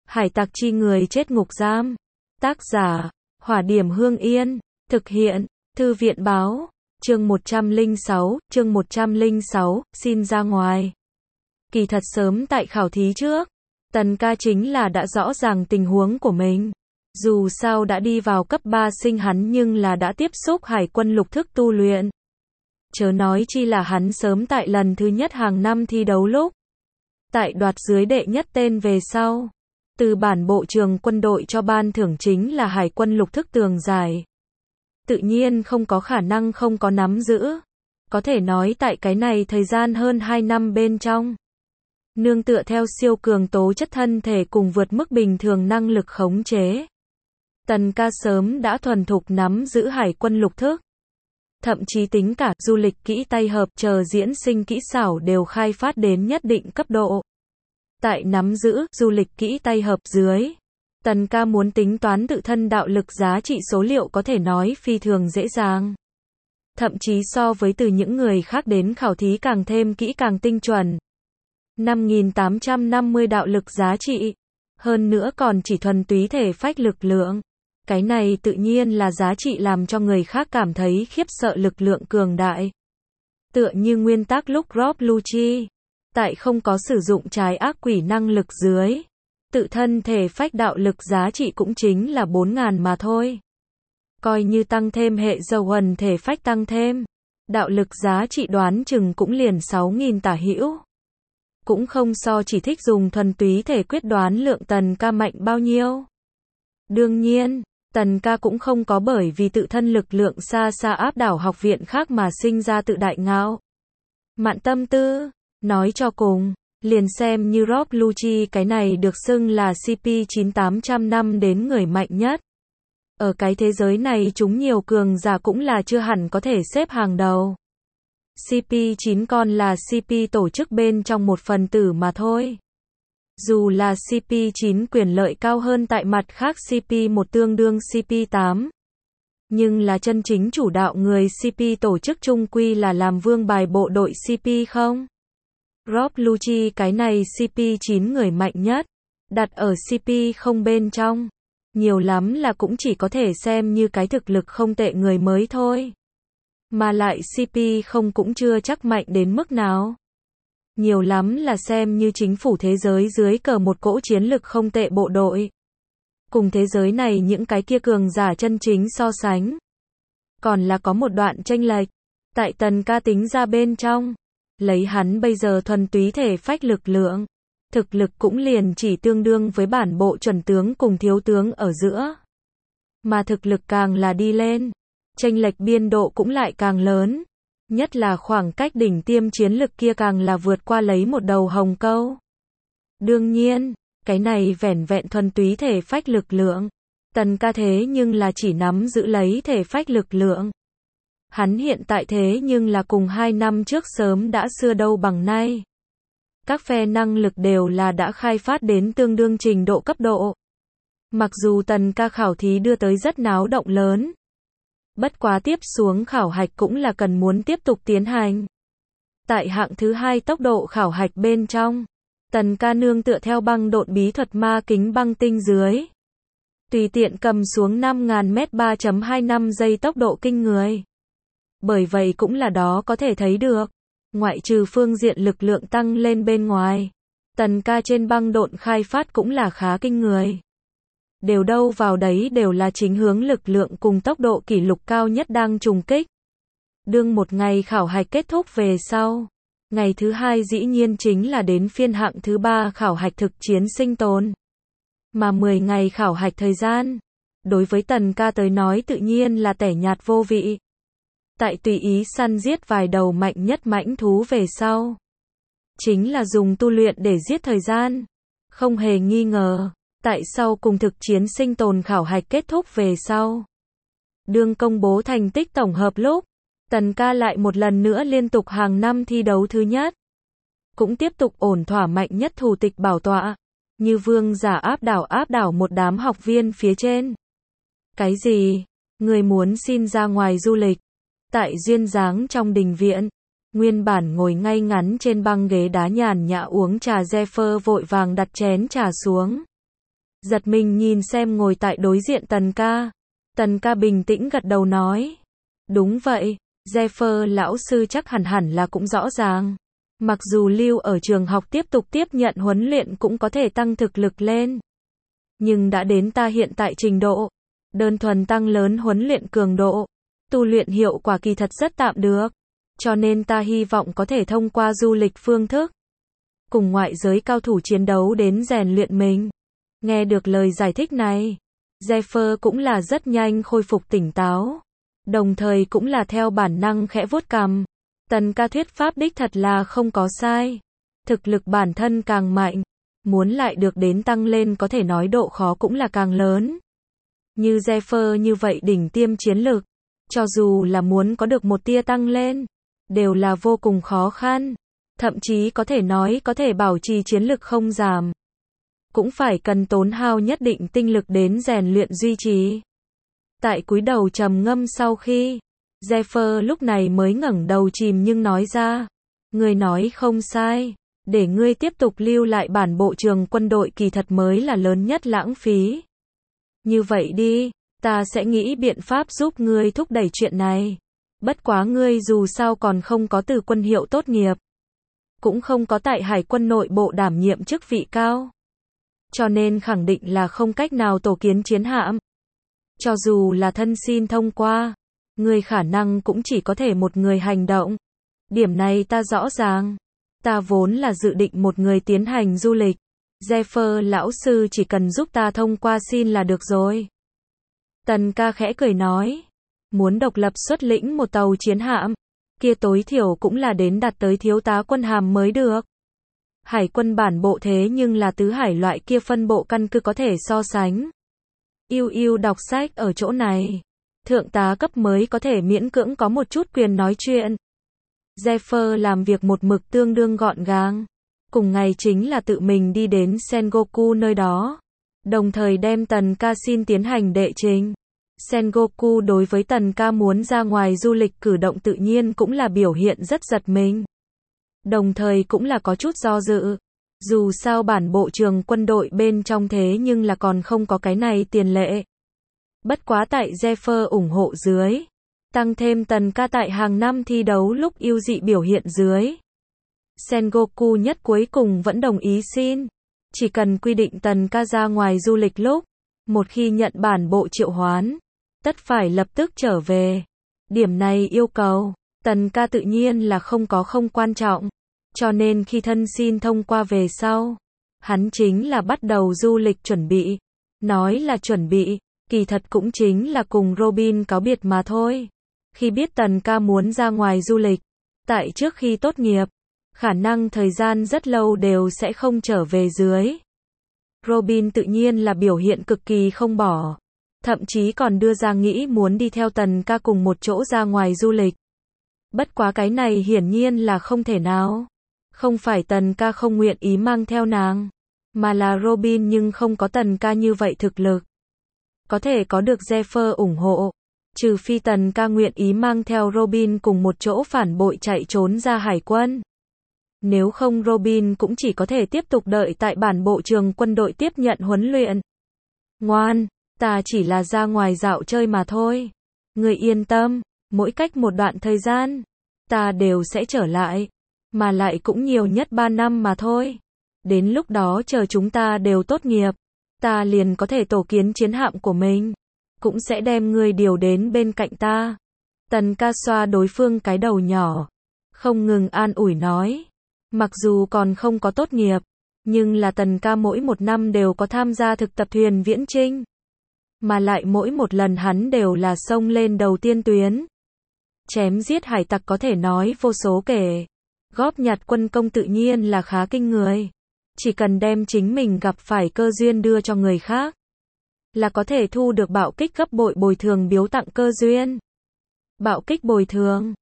Hải tặc chi người chết ngục giam. Tác giả, Hỏa Điểm Hương Yên. Thực hiện, Thư viện báo. Chương 106, xin ra ngoài. Kỳ thật sớm tại khảo thí trước, Tần Ca chính là đã rõ ràng tình huống của mình. Dù sao đã đi vào cấp 3 sinh hắn nhưng là đã tiếp xúc hải quân lục thức tu luyện. Chớ nói chi là hắn sớm tại lần thứ nhất hàng năm thi đấu lúc. Tại đoạt dưới đệ nhất tên về sau. Từ bản bộ trường quân đội cho ban thưởng chính là hải quân lục thức tường giải. Tự nhiên không có khả năng không có nắm giữ. Có thể nói tại cái này thời gian hơn 2 năm bên trong. Nương tựa theo siêu cường tố chất thân thể cùng vượt mức bình thường năng lực khống chế. Tần Ca sớm đã thuần thục nắm giữ hải quân lục thức. Thậm chí tính cả du lịch kỹ tay hợp chờ diễn sinh kỹ xảo đều khai phát đến nhất định cấp độ. Tại nắm giữ du lịch kỹ tay hợp dưới, Tần Ca muốn tính toán tự thân đạo lực giá trị số liệu có thể nói phi thường dễ dàng. Thậm chí so với từ những người khác đến khảo thí càng thêm kỹ càng tinh chuẩn. 5.850 đạo lực giá trị. Hơn nữa còn chỉ thuần túy thể phách lực lượng. Cái này tự nhiên là giá trị làm cho người khác cảm thấy khiếp sợ lực lượng cường đại. Tựa như nguyên tắc lúc Rob Lucci. Tại không có sử dụng trái ác quỷ năng lực dưới. Tự thân thể phách đạo lực giá trị cũng chính là 4.000 mà thôi. Coi như tăng thêm hệ dầu huần thể phách tăng thêm. Đạo lực giá trị đoán chừng cũng liền 6.000 tả hữu. Cũng không so chỉ thích dùng thuần túy thể quyết đoán lượng Tần Ca mạnh bao nhiêu. Đương nhiên, Tần Ca cũng không có bởi vì tự thân lực lượng xa xa áp đảo học viện khác mà sinh ra tự đại ngạo. Mạn tâm tư, nói cho cùng, liền xem như Rob Lucci cái này được xưng là CP9 800 năm đến người mạnh nhất. Ở cái thế giới này chúng nhiều cường giả cũng là chưa hẳn có thể xếp hàng đầu. CP9 còn là CP tổ chức bên trong một phần tử mà thôi. Dù là CP9 quyền lợi cao hơn tại mặt khác CP1 tương đương CP8. Nhưng là chân chính chủ đạo người CP tổ chức chung quy là làm vương bài bộ đội CP không? Rob Lucci cái này CP9 người mạnh nhất. Đặt ở CP không bên trong. Nhiều lắm là cũng chỉ có thể xem như cái thực lực không tệ người mới thôi. Mà lại CP không cũng chưa chắc mạnh đến mức nào. Nhiều lắm là xem như chính phủ thế giới dưới cờ một cỗ chiến lực không tệ bộ đội. Cùng thế giới này những cái kia cường giả chân chính so sánh. Còn là có một đoạn chênh lệch. Tại Tần Ca tính ra bên trong. Lấy hắn bây giờ thuần túy thể phách lực lượng. Thực lực cũng liền chỉ tương đương với bản bộ chuẩn tướng cùng thiếu tướng ở giữa. Mà thực lực càng là đi lên. Chênh lệch biên độ cũng lại càng lớn. Nhất là khoảng cách đỉnh tiêm chiến lực kia càng là vượt qua lấy một đầu hồng câu. Đương nhiên, cái này vẻn vẹn thuần túy thể phách lực lượng. Tần Ca thế nhưng là chỉ nắm giữ lấy thể phách lực lượng. Hắn hiện tại thế nhưng là cùng 2 năm trước sớm đã xưa đâu bằng nay. Các phe năng lực đều là đã khai phát đến tương đương trình độ cấp độ. Mặc dù Tần Ca khảo thí đưa tới rất náo động lớn. Bất quá tiếp xuống khảo hạch cũng là cần muốn tiếp tục tiến hành. Tại hạng thứ 2 tốc độ khảo hạch bên trong, Tần Ca nương tựa theo băng độn bí thuật ma kính băng tinh dưới. Tùy tiện cầm xuống 5.000 mét 3.25 giây tốc độ kinh người. Bởi vậy cũng là đó có thể thấy được. Ngoại trừ phương diện lực lượng tăng lên bên ngoài. Tần Ca trên băng độn khai phát cũng là khá kinh người. Đều đâu vào đấy đều là chính hướng lực lượng cùng tốc độ kỷ lục cao nhất đang trùng kích. Đương một ngày khảo hạch kết thúc về sau. Ngày thứ 2 dĩ nhiên chính là đến phiên hạng thứ 3 khảo hạch thực chiến sinh tồn. Mà 10 ngày khảo hạch thời gian. Đối với Tần Ca tới nói tự nhiên là tẻ nhạt vô vị. Tại tùy ý săn giết vài đầu mạnh nhất mãnh thú về sau. Chính là dùng tu luyện để giết thời gian. Không hề nghi ngờ. Tại sau cùng thực chiến sinh tồn khảo hạch kết thúc về sau. Đương công bố thành tích tổng hợp lúc. Tần Ca lại một lần nữa liên tục hàng năm thi đấu thứ nhất. Cũng tiếp tục ổn thỏa mạnh nhất thủ tịch bảo tọa. Như vương giả áp đảo một đám học viên phía trên. Cái gì? Người muốn xin ra ngoài du lịch. Tại duyên dáng trong đình viện. Nguyên bản ngồi ngay ngắn trên băng ghế đá nhàn nhã uống trà Zephyr vội vàng đặt chén trà xuống. Giật mình nhìn xem ngồi tại đối diện Tần ca. Tần ca bình tĩnh gật đầu nói. Đúng vậy, Jeffer lão sư chắc hẳn là cũng rõ ràng. Mặc dù lưu ở trường học tiếp tục tiếp nhận huấn luyện cũng có thể tăng thực lực lên. Nhưng đã đến ta hiện tại trình độ, đơn thuần tăng lớn huấn luyện cường độ, tu luyện hiệu quả kỳ thật rất tạm được. Cho nên ta hy vọng có thể thông qua du lịch phương thức, cùng ngoại giới cao thủ chiến đấu đến rèn luyện mình. Nghe được lời giải thích này, Jeffer cũng là rất nhanh khôi phục tỉnh táo. Đồng thời cũng là theo bản năng khẽ vuốt cằm. Tần ca thuyết pháp đích thật là không có sai. Thực lực bản thân càng mạnh, muốn lại được đến tăng lên có thể nói độ khó cũng là càng lớn. Như Jeffer như vậy đỉnh tiêm chiến lực, cho dù là muốn có được một tia tăng lên, đều là vô cùng khó khăn. Thậm chí có thể nói có thể bảo trì chiến lực không giảm, cũng phải cần tốn hao nhất định tinh lực đến rèn luyện duy trì. Tại cúi đầu trầm ngâm sau khi, Jeffer lúc này mới ngẩng đầu chìm nhưng nói ra. Ngươi nói không sai, để ngươi tiếp tục lưu lại bản bộ trường quân đội kỳ thật mới là lớn nhất lãng phí. Như vậy đi, ta sẽ nghĩ biện pháp giúp ngươi thúc đẩy chuyện này. Bất quá ngươi dù sao còn không có từ quân hiệu tốt nghiệp, cũng không có tại hải quân nội bộ đảm nhiệm chức vị cao. Cho nên khẳng định là không cách nào tổ kiến chiến hạm. Cho dù là thân xin thông qua, ngươi khả năng cũng chỉ có thể một người hành động. Điểm này ta rõ ràng. Ta vốn là dự định một người tiến hành du lịch. Jeffer lão sư chỉ cần giúp ta thông qua xin là được rồi. Tần ca khẽ cười nói. Muốn độc lập xuất lĩnh một tàu chiến hạm, kia tối thiểu cũng là đến đạt tới thiếu tá quân hàm mới được. Hải quân bản bộ thế nhưng là tứ hải loại kia phân bộ căn cứ có thể so sánh. Yêu đọc sách ở chỗ này. Thượng tá cấp mới có thể miễn cưỡng có một chút quyền nói chuyện. Jeffer làm việc một mực tương đương gọn gàng. Cùng ngày chính là tự mình đi đến Sengoku nơi đó. Đồng thời đem Tần ca xin tiến hành đệ trình. Sengoku đối với Tần ca muốn ra ngoài du lịch cử động tự nhiên cũng là biểu hiện rất giật mình. Đồng thời cũng là có chút do dự. Dù sao bản bộ trường quân đội bên trong thế nhưng là còn không có cái này tiền lệ. Bất quá tại Jeffer ủng hộ dưới, tăng thêm Tần ca tại hàng năm thi đấu lúc ưu dị biểu hiện dưới, Sengoku nhất cuối cùng vẫn đồng ý xin. Chỉ cần quy định Tần ca ra ngoài du lịch lúc, một khi nhận bản bộ triệu hoán, tất phải lập tức trở về. Điểm này yêu cầu, Tần ca tự nhiên là không quan trọng. Cho nên khi thân xin thông qua về sau, hắn chính là bắt đầu du lịch chuẩn bị. Nói là chuẩn bị, kỳ thật cũng chính là cùng Robin cáo biệt mà thôi. Khi biết Tần ca muốn ra ngoài du lịch, tại trước khi tốt nghiệp, khả năng thời gian rất lâu đều sẽ không trở về dưới. Robin tự nhiên là biểu hiện cực kỳ không bỏ. Thậm chí còn đưa ra nghĩ muốn đi theo Tần ca cùng một chỗ ra ngoài du lịch. Bất quá cái này hiển nhiên là không thể nào. Không phải Tần ca không nguyện ý mang theo nàng, mà là Robin nhưng không có Tần ca như vậy thực lực. Có thể có được Jeffer ủng hộ, trừ phi Tần ca nguyện ý mang theo Robin cùng một chỗ phản bội chạy trốn ra hải quân. Nếu không Robin cũng chỉ có thể tiếp tục đợi tại bản bộ trường quân đội tiếp nhận huấn luyện. Ngoan, ta chỉ là ra ngoài dạo chơi mà thôi. Ngươi yên tâm, mỗi cách một đoạn thời gian, ta đều sẽ trở lại. Mà lại cũng nhiều nhất 3 năm mà thôi. Đến lúc đó chờ chúng ta đều tốt nghiệp, ta liền có thể tổ kiến chiến hạm của mình. Cũng sẽ đem ngươi điều đến bên cạnh ta. Tần ca xoa đối phương cái đầu nhỏ, không ngừng an ủi nói. Mặc dù còn không có tốt nghiệp, nhưng là Tần ca mỗi một năm đều có tham gia thực tập thuyền viễn chinh. Mà lại mỗi một lần hắn đều là xông lên đầu tiên tuyến. Chém giết hải tặc có thể nói vô số kể. Góp nhặt quân công tự nhiên là khá kinh người. Chỉ cần đem chính mình gặp phải cơ duyên đưa cho người khác, là có thể thu được bạo kích gấp bội bồi thường biếu tặng cơ duyên. Bạo kích bồi thường,